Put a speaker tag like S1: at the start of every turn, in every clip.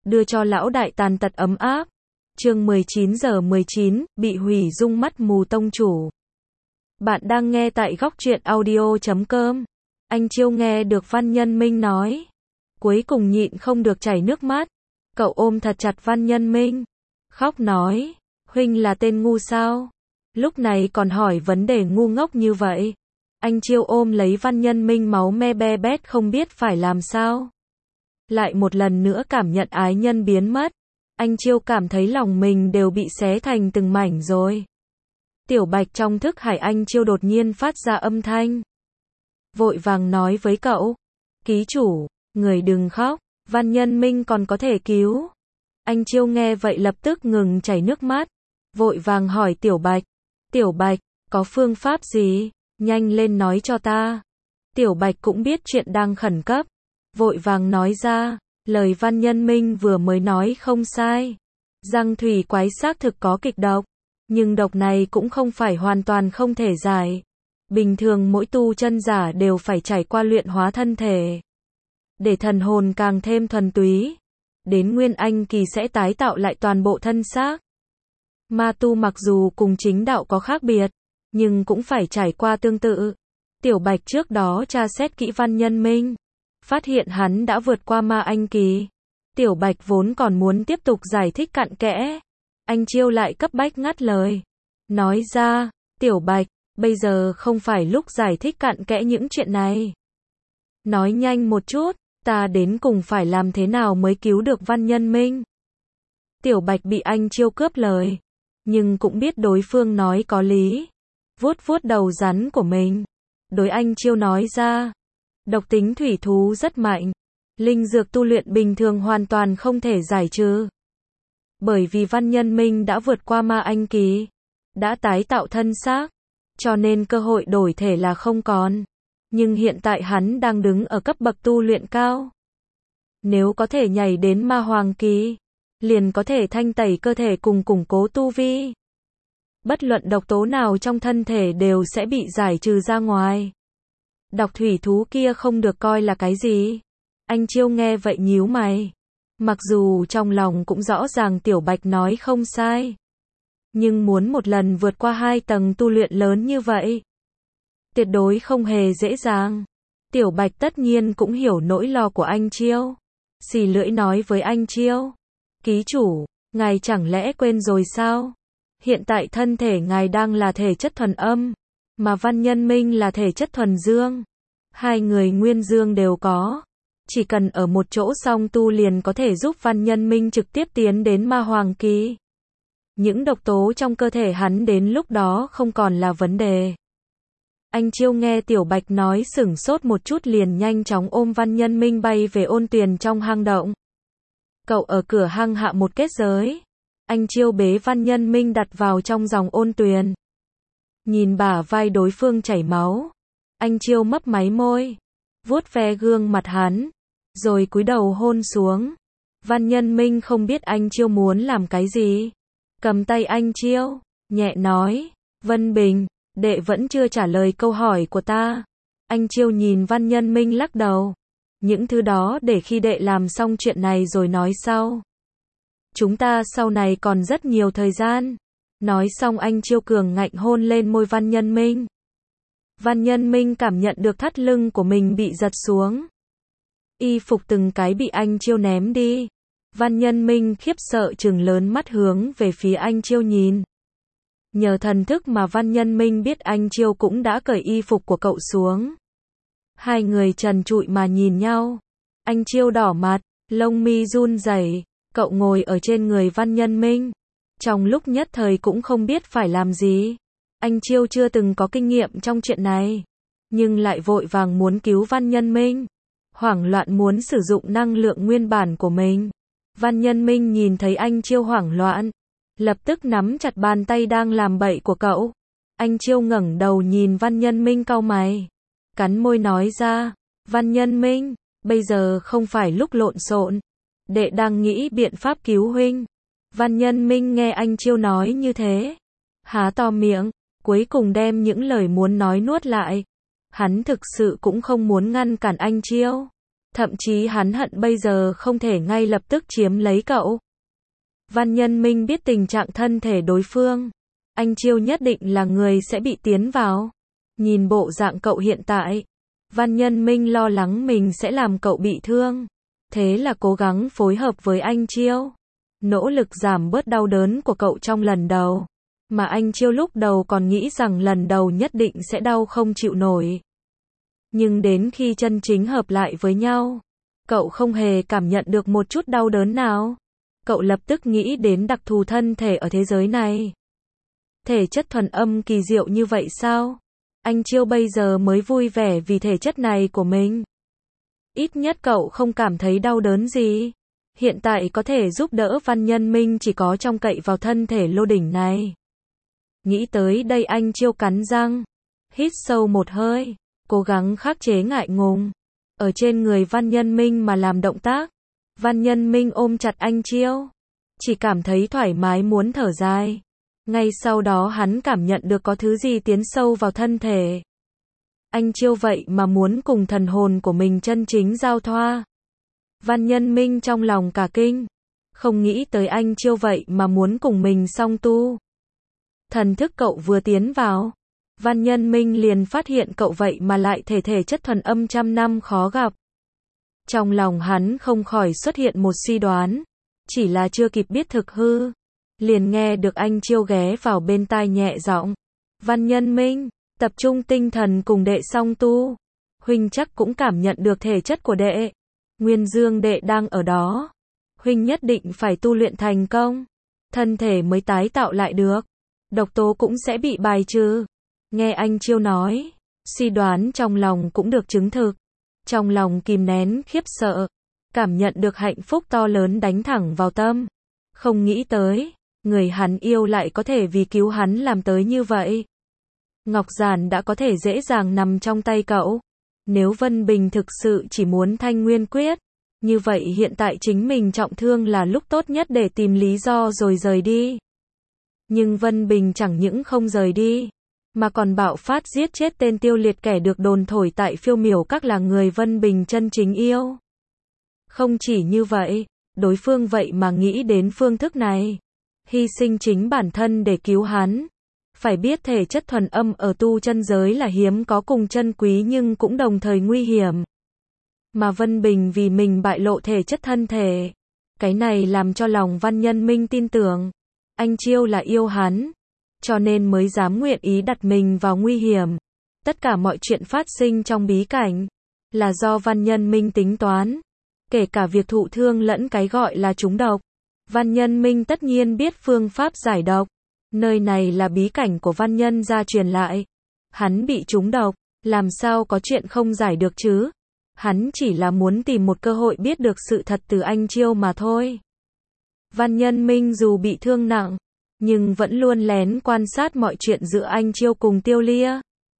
S1: đưa cho lão đại tàn tật ấm áp. Chương 19:19, bị hủy dung mắt mù tông chủ. Bạn đang nghe tại góc truyện audio.com. Anh Chiêu nghe được Văn Nhân Minh nói. Cuối cùng nhịn không được chảy nước mắt. Cậu ôm thật chặt Văn Nhân Minh. Khóc nói, huynh là tên ngu sao? Lúc này còn hỏi vấn đề ngu ngốc như vậy. Anh Chiêu ôm lấy Văn Nhân Minh máu me be bét không biết phải làm sao. Lại một lần nữa cảm nhận ái nhân biến mất. Anh Chiêu cảm thấy lòng mình đều bị xé thành từng mảnh rồi. Tiểu Bạch trong thức hải anh Chiêu đột nhiên phát ra âm thanh. Vội vàng nói với cậu. Ký chủ, người đừng khóc, Văn Nhân Minh còn có thể cứu. Anh Chiêu nghe vậy lập tức ngừng chảy nước mắt. Vội vàng hỏi Tiểu Bạch. Tiểu Bạch, có phương pháp gì? Nhanh lên nói cho ta. Tiểu Bạch cũng biết chuyện đang khẩn cấp. Vội vàng nói ra. Lời Văn Nhân Minh vừa mới nói không sai. Răng thủy quái xác thực có kịch độc. Nhưng độc này cũng không phải hoàn toàn không thể giải. Bình thường mỗi tu chân giả đều phải trải qua luyện hóa thân thể. Để thần hồn càng thêm thuần túy. Đến Nguyên Anh kỳ sẽ tái tạo lại toàn bộ thân xác. Ma tu mặc dù cùng chính đạo có khác biệt, nhưng cũng phải trải qua tương tự. Tiểu Bạch trước đó tra xét kỹ Văn Nhân Minh. Phát hiện hắn đã vượt qua ma anh kỳ. Tiểu Bạch vốn còn muốn tiếp tục giải thích cặn kẽ. Anh Chiêu lại cấp bách ngắt lời. Nói ra, Tiểu Bạch, bây giờ không phải lúc giải thích cặn kẽ những chuyện này. Nói nhanh một chút, ta đến cùng phải làm thế nào mới cứu được Văn Nhân Minh. Tiểu Bạch bị anh Chiêu cướp lời. Nhưng cũng biết đối phương nói có lý. Vuốt vuốt đầu rắn của mình. Đối anh Chiêu nói ra. Độc tính thủy thú rất mạnh. Linh dược tu luyện bình thường hoàn toàn không thể giải trừ. Bởi vì Văn Nhân Minh đã vượt qua ma anh kỳ. Đã tái tạo thân xác. Cho nên cơ hội đổi thể là không còn. Nhưng hiện tại hắn đang đứng ở cấp bậc tu luyện cao. Nếu có thể nhảy đến ma hoàng kỳ, liền có thể thanh tẩy cơ thể cùng củng cố tu vi. Bất luận độc tố nào trong thân thể đều sẽ bị giải trừ ra ngoài. Độc thủy thú kia không được coi là cái gì. Anh Chiêu nghe vậy nhíu mày. Mặc dù trong lòng cũng rõ ràng Tiểu Bạch nói không sai. Nhưng muốn một lần vượt qua 2 tầng tu luyện lớn như vậy, tuyệt đối không hề dễ dàng. Tiểu Bạch tất nhiên cũng hiểu nỗi lo của anh Chiêu. Xì lưỡi nói với anh Chiêu. Ký chủ, ngài chẳng lẽ quên rồi sao? Hiện tại thân thể ngài đang là thể chất thuần âm, mà Văn Nhân Minh là thể chất thuần dương. Hai người nguyên dương đều có. Chỉ cần ở một chỗ song tu liền có thể giúp Văn Nhân Minh trực tiếp tiến đến ma hoàng kỳ. Những độc tố trong cơ thể hắn đến lúc đó không còn là vấn đề. Anh Chiêu nghe Tiểu Bạch nói sửng sốt một chút liền nhanh chóng ôm Văn Nhân Minh bay về ôn tuyền trong hang động. Cậu ở cửa hang hạ một kết giới. Anh Chiêu bế Văn Nhân Minh đặt vào trong dòng ôn tuyền. Nhìn bả vai đối phương chảy máu. Anh Chiêu mấp máy môi. Vuốt ve gương mặt hắn. Rồi cúi đầu hôn xuống. Văn Nhân Minh không biết anh Chiêu muốn làm cái gì. Cầm tay anh Chiêu. Nhẹ nói. Vân Bình, đệ vẫn chưa trả lời câu hỏi của ta. Anh Chiêu nhìn Văn Nhân Minh lắc đầu. Những thứ đó để khi đệ làm xong chuyện này rồi nói sau. Chúng ta sau này còn rất nhiều thời gian. Nói xong anh Chiêu cường ngạnh hôn lên môi Văn Nhân Minh. Văn Nhân Minh cảm nhận được thắt lưng của mình bị giật xuống. Y phục từng cái bị anh Chiêu ném đi. Văn Nhân Minh khiếp sợ trừng lớn mắt hướng về phía anh Chiêu nhìn. Nhờ thần thức mà Văn Nhân Minh biết anh Chiêu cũng đã cởi y phục của cậu xuống. Hai người trần trụi mà nhìn nhau. Anh Chiêu đỏ mặt, lông mi run rẩy. Cậu ngồi ở trên người Văn Nhân Minh. Trong lúc nhất thời cũng không biết phải làm gì. Anh Chiêu chưa từng có kinh nghiệm trong chuyện này. Nhưng lại vội vàng muốn cứu Văn Nhân Minh. Hoảng loạn muốn sử dụng năng lượng nguyên bản của mình. Văn Nhân Minh nhìn thấy anh Chiêu hoảng loạn. Lập tức nắm chặt bàn tay đang làm bậy của cậu. Anh Chiêu ngẩng đầu nhìn Văn Nhân Minh cau mày. Cắn môi nói ra. Văn Nhân Minh, bây giờ không phải lúc lộn xộn. Đệ đang nghĩ biện pháp cứu huynh. Văn Nhân Minh nghe anh Chiêu nói như thế. Há to miệng, cuối cùng đem những lời muốn nói nuốt lại. Hắn thực sự cũng không muốn ngăn cản anh Chiêu. Thậm chí hắn hận bây giờ không thể ngay lập tức chiếm lấy cậu. Văn Nhân Minh biết tình trạng thân thể đối phương. Anh Chiêu nhất định là người sẽ bị tiến vào. Nhìn bộ dạng cậu hiện tại, Văn Nhân Minh lo lắng mình sẽ làm cậu bị thương. Thế là cố gắng phối hợp với anh Chiêu. Nỗ lực giảm bớt đau đớn của cậu trong lần đầu. Mà anh Chiêu lúc đầu còn nghĩ rằng lần đầu nhất định sẽ đau không chịu nổi. Nhưng đến khi chân chính hợp lại với nhau, cậu không hề cảm nhận được một chút đau đớn nào. Cậu lập tức nghĩ đến đặc thù thân thể ở thế giới này. Thể chất thuần âm kỳ diệu như vậy sao? Anh Chiêu bây giờ mới vui vẻ vì thể chất này của mình. Ít nhất cậu không cảm thấy đau đớn gì. Hiện tại có thể giúp đỡ Văn Nhân Minh chỉ có trông cậy vào thân thể lô đỉnh này. Nghĩ tới đây anh Chiêu cắn răng, hít sâu một hơi, cố gắng khắc chế ngại ngùng. Ở trên người Văn Nhân Minh mà làm động tác. Văn Nhân Minh ôm chặt anh Chiêu, chỉ cảm thấy thoải mái muốn thở dài. Ngay sau đó hắn cảm nhận được có thứ gì tiến sâu vào thân thể. Anh Chiêu vậy mà muốn cùng thần hồn của mình chân chính giao thoa. Văn Nhân Minh trong lòng cả kinh, không nghĩ tới anh Chiêu vậy mà muốn cùng mình song tu. Thần thức cậu vừa tiến vào, Văn Nhân Minh liền phát hiện cậu vậy mà lại thể chất thuần âm trăm năm khó gặp. Trong lòng hắn không khỏi xuất hiện một suy đoán, chỉ là chưa kịp biết thực hư, liền nghe được anh Chiêu ghé vào bên tai nhẹ giọng. Văn Nhân Minh, tập trung tinh thần cùng đệ song tu. Huynh chắc cũng cảm nhận được thể chất của đệ. Nguyên dương đệ đang ở đó. Huynh nhất định phải tu luyện thành công. Thân thể mới tái tạo lại được. Độc tố cũng sẽ bị bài trừ. Nghe anh Chiêu nói, suy đoán trong lòng cũng được chứng thực. Trong lòng kìm nén khiếp sợ, cảm nhận được hạnh phúc to lớn đánh thẳng vào tâm. Không nghĩ tới, người hắn yêu lại có thể vì cứu hắn làm tới như vậy. Ngọc Giản đã có thể dễ dàng nằm trong tay cậu. Nếu Vân Bình thực sự chỉ muốn Thanh Nguyên Quyết, như vậy hiện tại chính mình trọng thương là lúc tốt nhất để tìm lý do rồi rời đi. Nhưng Vân Bình chẳng những không rời đi, mà còn bạo phát giết chết tên Tiêu Liệt kẻ được đồn thổi tại Phiêu Miểu Các là người Vân Bình chân chính yêu. Không chỉ như vậy, đối phương vậy mà nghĩ đến phương thức này, hy sinh chính bản thân để cứu hắn. Phải biết thể chất thuần âm ở tu chân giới là hiếm có cùng chân quý nhưng cũng đồng thời nguy hiểm. Mà Vân Bình vì mình bại lộ thể chất thân thể. Cái này làm cho lòng Văn Nhân Minh tin tưởng. Anh Chiêu là yêu hắn. Cho nên mới dám nguyện ý đặt mình vào nguy hiểm. Tất cả mọi chuyện phát sinh trong bí cảnh là do Văn Nhân Minh tính toán. Kể cả việc thụ thương lẫn cái gọi là trúng độc. Văn Nhân Minh tất nhiên biết phương pháp giải độc. Nơi này là bí cảnh của Văn Nhân gia truyền lại. Hắn bị trúng độc, làm sao có chuyện không giải được chứ? Hắn chỉ là muốn tìm một cơ hội biết được sự thật từ anh Chiêu mà thôi. Văn Nhân Minh dù bị thương nặng, nhưng vẫn luôn lén quan sát mọi chuyện giữa anh Chiêu cùng Tiêu Lia.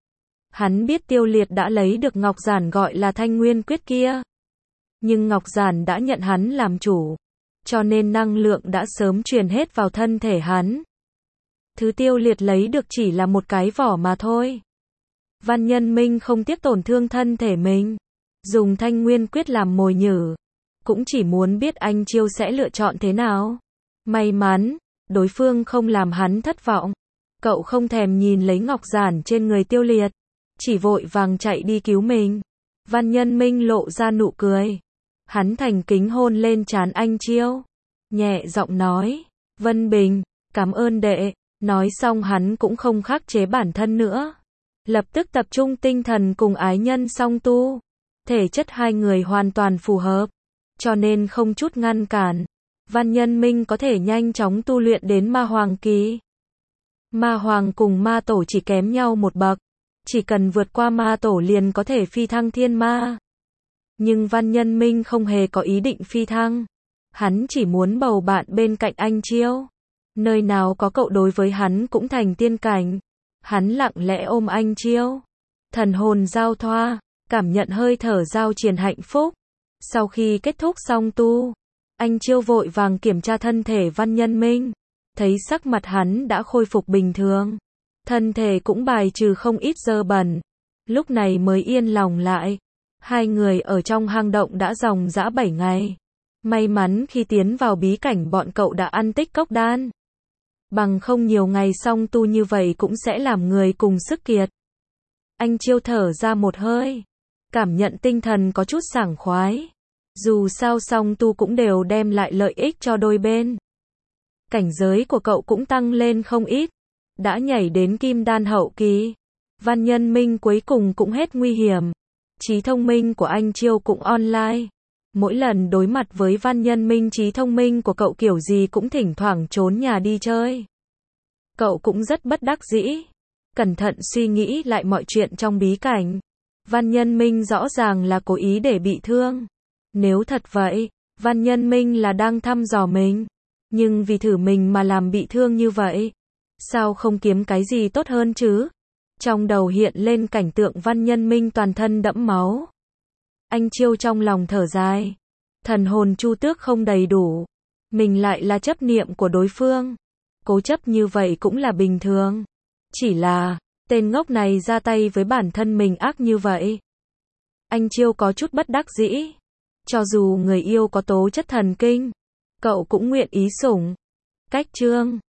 S1: Hắn biết Tiêu Liệt đã lấy được Ngọc Giản gọi là Thanh Nguyên Quyết kia. Nhưng Ngọc Giản đã nhận hắn làm chủ, cho nên năng lượng đã sớm truyền hết vào thân thể hắn. Thứ Tiêu Liệt lấy được chỉ là một cái vỏ mà thôi. Văn Nhân Minh không tiếc tổn thương thân thể mình, dùng Thanh Nguyên Quyết làm mồi nhử, cũng chỉ muốn biết anh Chiêu sẽ lựa chọn thế nào. May mắn, đối phương không làm hắn thất vọng. Cậu không thèm nhìn lấy Ngọc Giản trên người Tiêu Liệt, chỉ vội vàng chạy đi cứu mình. Văn Nhân Minh lộ ra nụ cười. Hắn thành kính hôn lên trán anh Chiêu, nhẹ giọng nói, Vân Bình, cảm ơn đệ. Nói xong hắn cũng không khắc chế bản thân nữa. Lập tức tập trung tinh thần cùng ái nhân song tu. Thể chất hai người hoàn toàn phù hợp, cho nên không chút ngăn cản. Văn Nhân Minh có thể nhanh chóng tu luyện đến Ma Hoàng Kỳ. Ma Hoàng cùng Ma Tổ chỉ kém nhau một bậc. Chỉ cần vượt qua Ma Tổ liền có thể phi thăng thiên ma. Nhưng Văn Nhân Minh không hề có ý định phi thăng. Hắn chỉ muốn bầu bạn bên cạnh anh Chiêu. Nơi nào có cậu đối với hắn cũng thành tiên cảnh. Hắn lặng lẽ ôm anh Chiêu. Thần hồn giao thoa, cảm nhận hơi thở giao truyền hạnh phúc. Sau khi kết thúc song tu, anh Chiêu vội vàng kiểm tra thân thể Văn Nhân Minh. Thấy sắc mặt hắn đã khôi phục bình thường. Thân thể cũng bài trừ không ít dơ bẩn. Lúc này mới yên lòng lại. Hai người ở trong hang động đã dòng dã 7 ngày. May mắn khi tiến vào bí cảnh bọn cậu đã ăn tích cốc đan. Bằng không nhiều ngày song tu như vậy cũng sẽ làm người cùng sức kiệt. Anh Chiêu thở ra một hơi. Cảm nhận tinh thần có chút sảng khoái. Dù sao song tu cũng đều đem lại lợi ích cho đôi bên. Cảnh giới của cậu cũng tăng lên không ít. Đã nhảy đến kim đan hậu kỳ. Văn Nhân Minh cuối cùng cũng hết nguy hiểm. Trí thông minh của anh Chiêu cũng online. Mỗi lần đối mặt với Văn Nhân Minh, trí thông minh của cậu kiểu gì cũng thỉnh thoảng trốn nhà đi chơi. Cậu cũng rất bất đắc dĩ. Cẩn thận suy nghĩ lại mọi chuyện trong bí cảnh. Văn Nhân Minh rõ ràng là cố ý để bị thương. Nếu thật vậy, Văn Nhân Minh là đang thăm dò mình. Nhưng vì thử mình mà làm bị thương như vậy. Sao không kiếm cái gì tốt hơn chứ? Trong đầu hiện lên cảnh tượng Văn Nhân Minh toàn thân đẫm máu. Anh Chiêu trong lòng thở dài. Thần hồn Chu Tước không đầy đủ. Mình lại là chấp niệm của đối phương. Cố chấp như vậy cũng là bình thường. Chỉ là, tên ngốc này ra tay với bản thân mình ác như vậy. Anh Chiêu có chút bất đắc dĩ. Cho dù người yêu có tố chất thần kinh, cậu cũng nguyện ý sủng. Cách chương